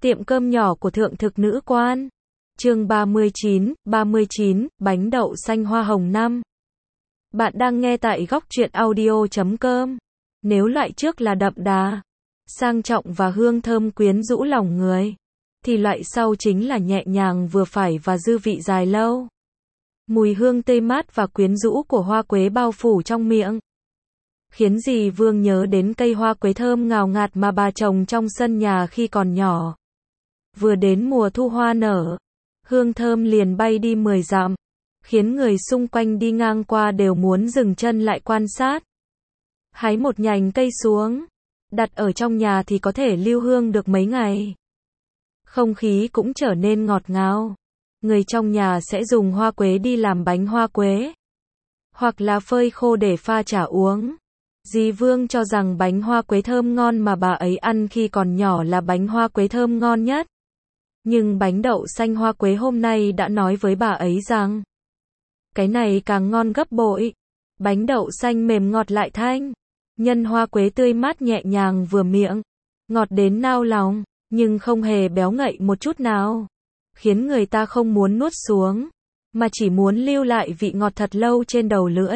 Tiệm cơm nhỏ của thượng thực nữ quan. Chương 39, bánh đậu xanh hoa hồng 5. Bạn đang nghe tại góc truyện audio.com. Nếu loại trước là đậm đà, sang trọng và hương thơm quyến rũ lòng người, thì loại sau chính là nhẹ nhàng vừa phải và dư vị dài lâu. Mùi hương tươi mát và quyến rũ của hoa quế bao phủ trong miệng, khiến dì Vương nhớ đến cây hoa quế thơm ngào ngạt mà bà trồng trong sân nhà khi còn nhỏ. Vừa đến mùa thu hoa nở, hương thơm liền bay đi 10 dặm, khiến người xung quanh đi ngang qua đều muốn dừng chân lại quan sát. Hái một nhành cây xuống, đặt ở trong nhà thì có thể lưu hương được mấy ngày. Không khí cũng trở nên ngọt ngào. Người trong nhà sẽ dùng hoa quế đi làm bánh hoa quế, hoặc là phơi khô để pha trà uống. Dì Vương cho rằng bánh hoa quế thơm ngon mà bà ấy ăn khi còn nhỏ là bánh hoa quế thơm ngon nhất. Nhưng bánh đậu xanh hoa quế hôm nay đã nói với bà ấy rằng cái này càng ngon gấp bội. Bánh đậu xanh mềm ngọt lại thanh, nhân hoa quế tươi mát nhẹ nhàng vừa miệng, ngọt đến nao lòng, nhưng không hề béo ngậy một chút nào, khiến người ta không muốn nuốt xuống, mà chỉ muốn lưu lại vị ngọt thật lâu trên đầu lưỡi.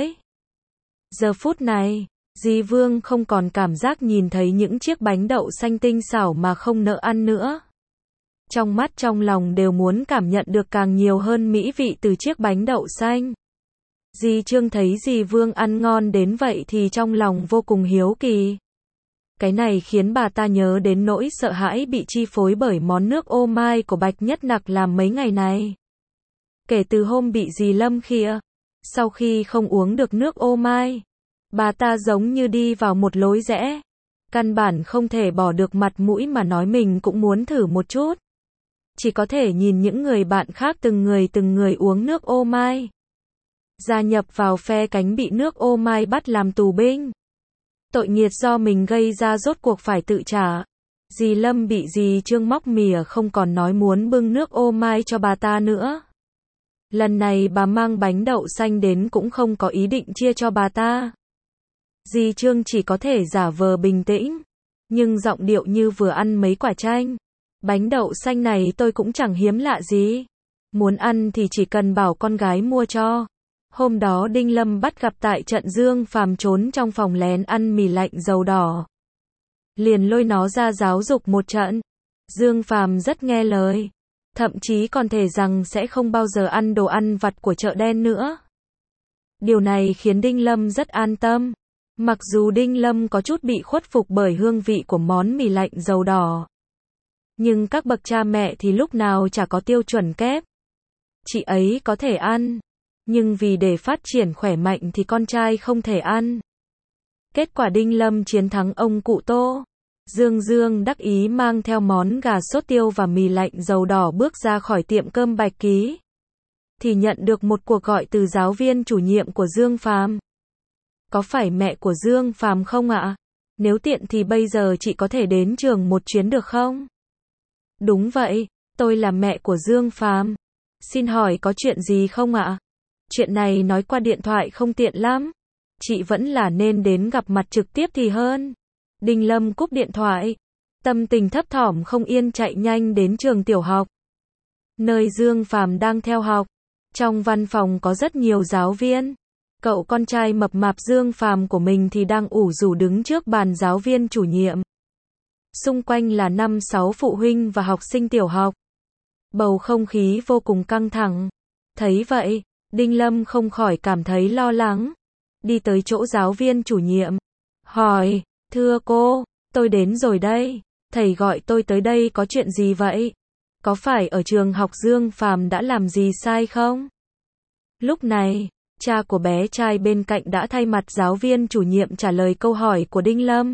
Giờ phút này, dì Vương không còn cảm giác nhìn thấy những chiếc bánh đậu xanh tinh xảo mà không nỡ ăn nữa. Trong mắt trong lòng đều muốn cảm nhận được càng nhiều hơn mỹ vị từ chiếc bánh đậu xanh. Dì Trương thấy dì Vương ăn ngon đến vậy thì trong lòng vô cùng hiếu kỳ. Cái này khiến bà ta nhớ đến nỗi sợ hãi bị chi phối bởi món nước ô mai của Bạch Nhất Nặc làm mấy ngày này. Kể từ hôm bị dì Lâm khịa, sau khi không uống được nước ô mai, bà ta giống như đi vào một lối rẽ. Căn bản không thể bỏ được mặt mũi mà nói mình cũng muốn thử một chút. Chỉ có thể nhìn những người bạn khác từng người uống nước ô mai, gia nhập vào phe cánh bị nước ô mai bắt làm tù binh. Tội nghiệt do mình gây ra rốt cuộc phải tự trả. Dì Lâm bị dì Trương móc mỉa không còn nói muốn bưng nước ô mai cho bà ta nữa. Lần này bà mang bánh đậu xanh đến cũng không có ý định chia cho bà ta. Dì Trương chỉ có thể giả vờ bình tĩnh, nhưng giọng điệu như vừa ăn mấy quả chanh. Bánh đậu xanh này tôi cũng chẳng hiếm lạ gì. Muốn ăn thì chỉ cần bảo con gái mua cho. Hôm đó Đinh Lâm bắt gặp tại trận Dương Phàm trốn trong phòng lén ăn mì lạnh dầu đỏ, liền lôi nó ra giáo dục một trận. Dương Phàm rất nghe lời, thậm chí còn thề rằng sẽ không bao giờ ăn đồ ăn vặt của chợ đen nữa. Điều này khiến Đinh Lâm rất an tâm. Mặc dù Đinh Lâm có chút bị khuất phục bởi hương vị của món mì lạnh dầu đỏ, nhưng các bậc cha mẹ thì lúc nào chả có tiêu chuẩn kép. Chị ấy có thể ăn, nhưng vì để phát triển khỏe mạnh thì con trai không thể ăn. Kết quả Đinh Lâm chiến thắng ông cụ Tô. Dương đắc ý mang theo món gà sốt tiêu và mì lạnh dầu đỏ bước ra khỏi tiệm cơm Bạch Ký, thì nhận được một cuộc gọi từ giáo viên chủ nhiệm của Dương Phàm. Có phải mẹ của Dương Phàm không ạ? Nếu tiện thì bây giờ chị có thể đến trường một chuyến được không? Đúng vậy, tôi là mẹ của Dương Phàm. Xin hỏi có chuyện gì không ạ? Chuyện này nói qua điện thoại không tiện lắm. Chị vẫn là nên đến gặp mặt trực tiếp thì hơn. Đinh Lâm cúp điện thoại, tâm tình thấp thỏm không yên chạy nhanh đến trường tiểu học, nơi Dương Phàm đang theo học. Trong văn phòng có rất nhiều giáo viên. Cậu con trai mập mạp Dương Phàm của mình thì đang ủ rũ đứng trước bàn giáo viên chủ nhiệm. Xung quanh là 5-6 phụ huynh và học sinh tiểu học. Bầu không khí vô cùng căng thẳng. Thấy vậy, Đinh Lâm không khỏi cảm thấy lo lắng. Đi tới chỗ giáo viên chủ nhiệm, hỏi, thưa cô, tôi đến rồi đây. Thầy gọi tôi tới đây có chuyện gì vậy? Có phải ở trường học Dương Phàm đã làm gì sai không? Lúc này, cha của bé trai bên cạnh đã thay mặt giáo viên chủ nhiệm trả lời câu hỏi của Đinh Lâm.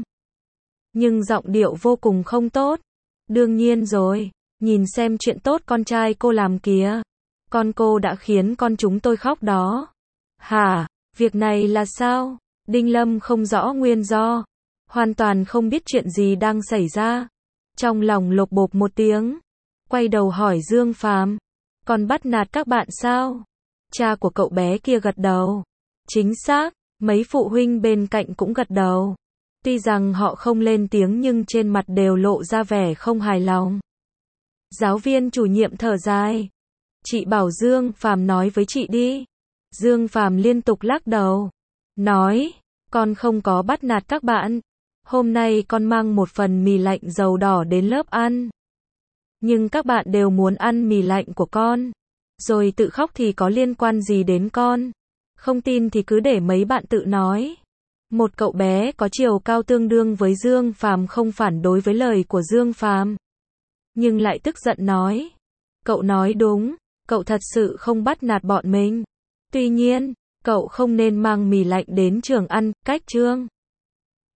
Nhưng giọng điệu vô cùng không tốt. Đương nhiên rồi, nhìn xem chuyện tốt con trai cô làm kìa. Con cô đã khiến con chúng tôi khóc đó. Hả, việc này là sao? Đinh Lâm không rõ nguyên do, hoàn toàn không biết chuyện gì đang xảy ra. Trong lòng lột bột một tiếng, quay đầu hỏi Dương Phàm, con bắt nạt các bạn sao? Cha của cậu bé kia gật đầu. Chính xác, mấy phụ huynh bên cạnh cũng gật đầu. Tuy rằng họ không lên tiếng nhưng trên mặt đều lộ ra vẻ không hài lòng. Giáo viên chủ nhiệm thở dài. Chị bảo Dương Phàm nói với chị đi. Dương Phàm liên tục lắc đầu. Nói, con không có bắt nạt các bạn. Hôm nay con mang một phần mì lạnh dầu đỏ đến lớp ăn. Nhưng các bạn đều muốn ăn mì lạnh của con. Rồi tự khóc thì có liên quan gì đến con? Không tin thì cứ để mấy bạn tự nói. Một cậu bé có chiều cao tương đương với Dương Phàm không phản đối với lời của Dương Phàm, nhưng lại tức giận nói. Cậu nói đúng, cậu thật sự không bắt nạt bọn mình. Tuy nhiên, cậu không nên mang mì lạnh đến trường ăn, cách chương.